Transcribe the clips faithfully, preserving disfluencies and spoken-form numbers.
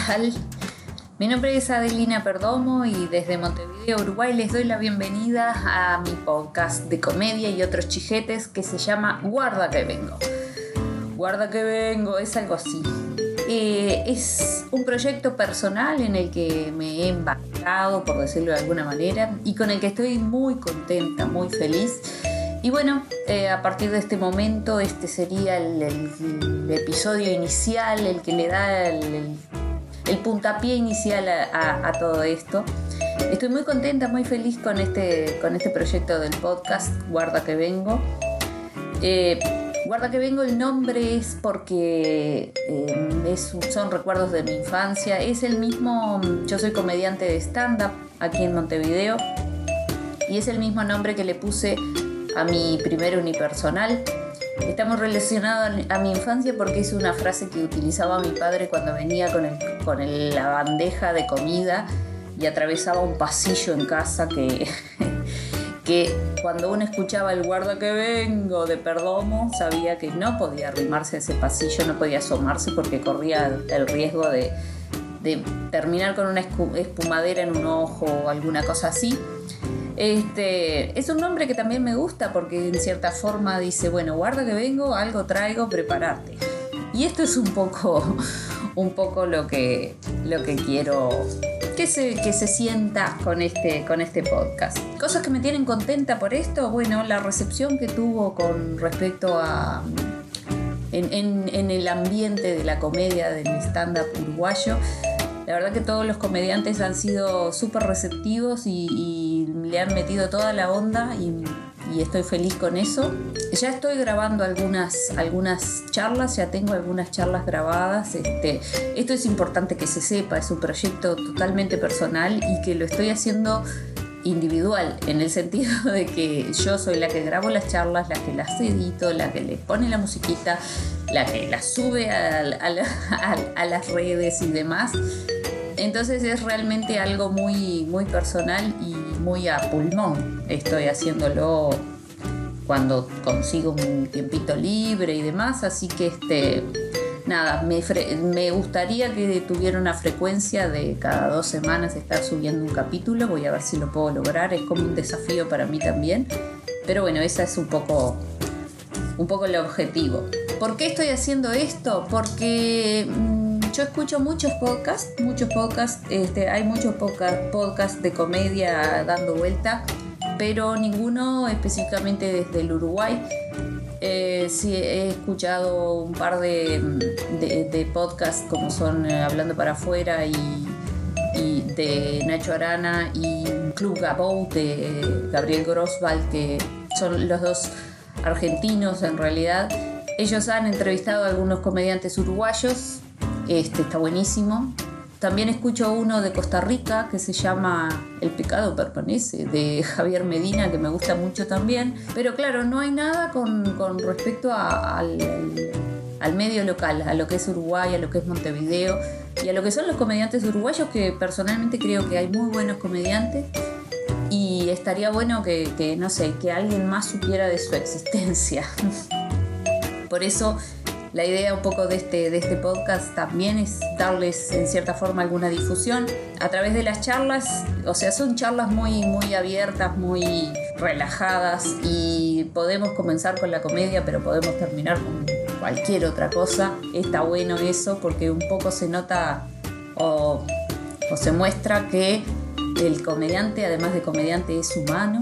tal? Mi nombre es Adelina Perdomo y desde Montevideo, Uruguay, les doy la bienvenida a mi podcast de comedia y otros chijetes que se llama Guarda que vengo. Guarda que vengo, es algo así. Eh, es un proyecto personal en el que me he embarcado, por decirlo de alguna manera, y con el que estoy muy contenta, muy feliz. Y bueno, eh, a partir de este momento, este sería el, el, el episodio inicial, el que le da el, el, el puntapié inicial a, a, a todo esto. Estoy muy contenta, muy feliz con este, con este proyecto del podcast Guarda que vengo. Eh, Guarda que vengo, el nombre es porque eh, es, son recuerdos de mi infancia. Es el mismo, yo soy comediante de stand-up aquí en Montevideo y es el mismo nombre que le puse a mi primer unipersonal. Está muy relacionado a mi infancia porque es una frase que utilizaba mi padre cuando venía con, el, con el, la bandeja de comida y atravesaba un pasillo en casa que... que cuando uno escuchaba el guarda que vengo de Perdomo, sabía que no podía arrimarse a ese pasillo, no podía asomarse porque corría el riesgo de, de terminar con una espumadera en un ojo o alguna cosa así. Este, es un nombre que también me gusta porque en cierta forma dice, bueno, guarda que vengo, algo traigo, prepárate. Y esto es un poco, un poco lo que, lo que quiero que se, que se sienta con este, con este podcast. Cosas que me tienen contenta por esto, bueno, la recepción que tuvo con respecto a en, en, en el ambiente de la comedia del stand-up uruguayo. La verdad que todos los comediantes han sido súper receptivos y, y le han metido toda la onda y, y estoy feliz con eso. Ya estoy grabando algunas, algunas charlas, ya tengo algunas charlas grabadas. Este, esto es importante que se sepa, es un proyecto totalmente personal y que lo estoy haciendo individual, en el sentido de que yo soy la que grabo las charlas, la que las edito, la que le pone la musiquita, la que las sube a, a, a, a las redes y demás. Entonces es realmente algo muy, muy personal y muy a pulmón. Estoy haciéndolo cuando consigo un tiempito libre y demás, así que este, nada, me, fre- me gustaría que tuviera una frecuencia de cada dos semanas estar subiendo un capítulo. Voy a ver si lo puedo lograr, es como un desafío para mí también, pero bueno, ese es un poco, un poco el objetivo. ¿Por qué estoy haciendo esto? Porque mmm, yo escucho muchos podcasts, muchos podcasts, este, hay muchos podcasts podcast de comedia dando vuelta, pero ninguno específicamente desde el Uruguay. Eh, sí, he escuchado un par de, de, de podcasts como son eh, Hablando para Afuera y, y de Nacho Arana y Club Gabou de eh, Gabriel Groswald, que son los dos argentinos en realidad. Ellos han entrevistado a algunos comediantes uruguayos, este está buenísimo. También escucho uno de Costa Rica que se llama El pecado permanece, de Javier Medina, que me gusta mucho también. Pero claro, no hay nada con, con respecto a, al, al medio local, a lo que es Uruguay, a lo que es Montevideo y a lo que son los comediantes uruguayos, que personalmente creo que hay muy buenos comediantes. Y estaría bueno que, que no sé, que alguien más supiera de su existencia. Por eso la idea un poco de este, de este podcast también es darles en cierta forma alguna difusión a través de las charlas. O sea, son charlas muy, muy abiertas, muy relajadas y podemos comenzar con la comedia, pero podemos terminar con cualquier otra cosa. Está bueno eso porque un poco se nota o, o se muestra que el comediante, además de comediante, es humano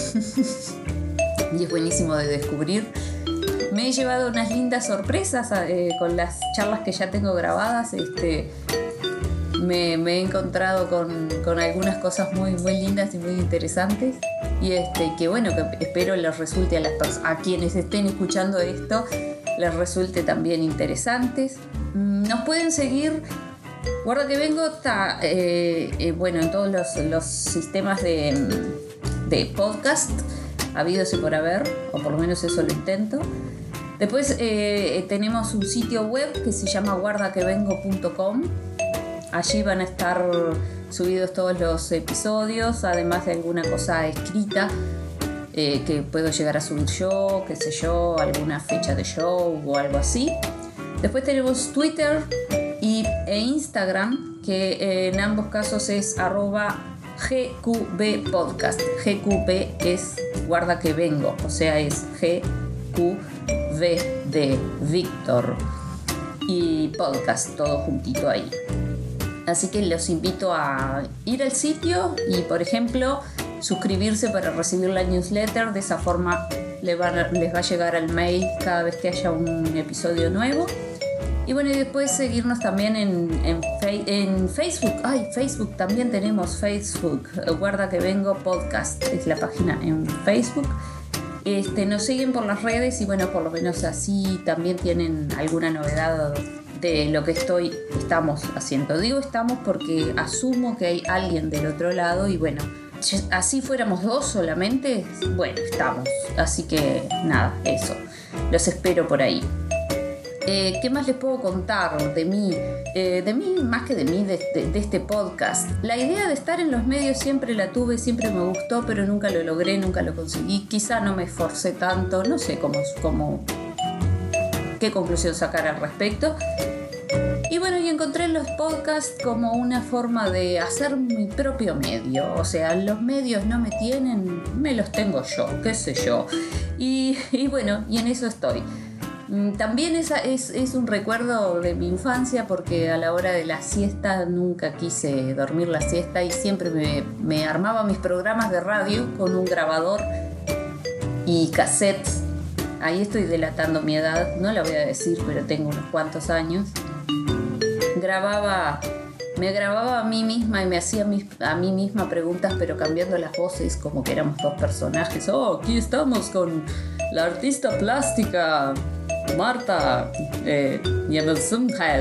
y es buenísimo de descubrir. Me he llevado unas lindas sorpresas eh, con las charlas que ya tengo grabadas. Este, me, me he encontrado con, con algunas cosas muy, muy lindas y muy interesantes. Y este, que bueno, que espero les resulte a, las pers- a quienes estén escuchando esto, les resulte también interesantes. Nos pueden seguir. Guarda que vengo está, eh, eh, bueno, en todos los, los sistemas de, de podcast habidos y por haber, o por lo menos eso lo intento. Después eh, tenemos un sitio web que se llama guarda que vengo punto com. Allí van a estar subidos todos los episodios, además de alguna cosa escrita eh, que puedo llegar a subir yo, qué sé yo, alguna fecha de show o algo así. Después tenemos Twitter y, e Instagram, que en ambos casos es arroba G Q B Podcast. G Q B es guarda que vengo, o sea, es G Q B de Víctor y podcast, todo juntito ahí. Así que los invito a ir al sitio y, por ejemplo, suscribirse para recibir la newsletter. De esa forma les va a, les va a llegar al mail cada vez que haya un episodio nuevo. Y bueno, y después seguirnos también en, en, en Facebook. Ay, Facebook, también tenemos Facebook. Guarda que vengo podcast, es la página en Facebook. Este, nos siguen por las redes y bueno, por lo menos así también tienen alguna novedad de lo que estoy, estamos haciendo. Digo estamos porque asumo que hay alguien del otro lado y bueno, así fuéramos dos solamente, bueno, estamos. Así que nada, eso. Los espero por ahí. Eh, ¿Qué más les puedo contar de mí? Eh, de mí, más que de mí, de, de, de este podcast. La idea de estar en los medios siempre la tuve, siempre me gustó, pero nunca lo logré, nunca lo conseguí. Quizá no me esforcé tanto, no sé cómo, cómo, qué conclusión sacar al respecto. Y bueno, y encontré los podcasts como una forma de hacer mi propio medio. O sea, los medios no me tienen, me los tengo yo, qué sé yo. Y, y bueno, y en eso estoy. También es, es, es un recuerdo de mi infancia porque a la hora de la siesta nunca quise dormir la siesta y siempre me, me armaba mis programas de radio con un grabador y cassettes. Ahí estoy delatando mi edad, no la voy a decir, pero tengo unos cuantos años. Grababa, me grababa a mí misma y me hacía mis, a mí misma preguntas, pero cambiando las voces como que éramos dos personajes. Oh, aquí estamos con la artista plástica Marta eh, y entonces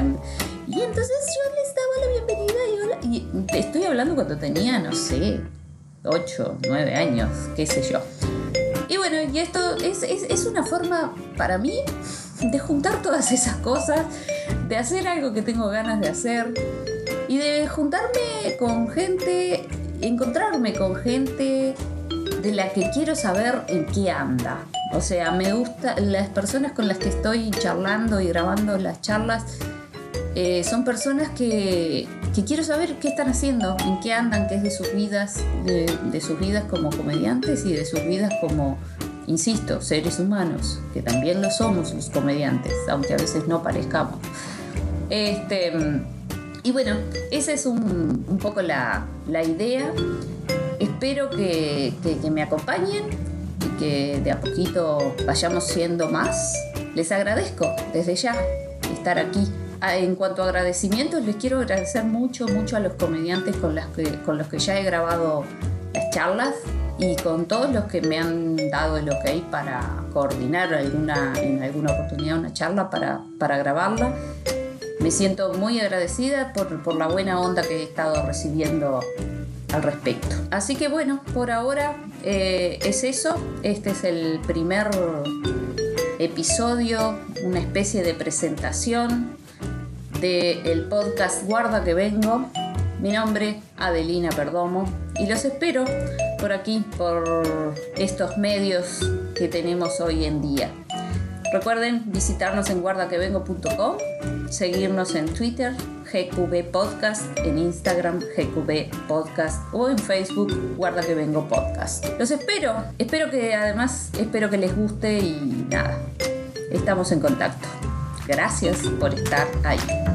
yo les daba la bienvenida y, hola, y te estoy hablando cuando tenía, no sé, ocho, nueve años, qué sé yo. Y bueno, y esto es, es, es una forma para mí de juntar todas esas cosas, de hacer algo que tengo ganas de hacer y de juntarme con gente, encontrarme con gente de la que quiero saber en qué anda. O sea, me gusta, las personas con las que estoy charlando y grabando las charlas eh, son personas que, que quiero saber qué están haciendo, en qué andan, qué es de sus vidas, de, de sus vidas como comediantes y de sus vidas como, insisto, seres humanos, que también lo somos los comediantes, aunque a veces no parezcamos. Este, y bueno, esa es un, un poco la, la idea. Espero que, que, que me acompañen y que de a poquito vayamos siendo más. Les agradezco desde ya estar aquí. En cuanto a agradecimientos, les quiero agradecer mucho, mucho a los comediantes con, las que, con los que ya he grabado las charlas y con todos los que me han dado el ok para coordinar alguna, en alguna oportunidad una charla para, para grabarla. Me siento muy agradecida por, por la buena onda que he estado recibiendo al respecto. Así que bueno, por ahora eh, es eso. Este es el primer episodio, una especie de presentación del podcast Guarda que vengo. Mi nombre, Adelina Perdomo, y los espero por aquí, por estos medios que tenemos hoy en día. Recuerden visitarnos en guarda que vengo punto com, seguirnos en Twitter, G Q B Podcast, en Instagram, G Q B Podcast, o en Facebook, Guarda que Vengo Podcast. Los espero, espero que además, espero que les guste y nada, estamos en contacto. Gracias por estar ahí.